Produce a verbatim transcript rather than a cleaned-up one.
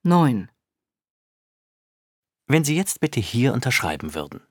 neun. Wenn Sie jetzt bitte hier unterschreiben würden.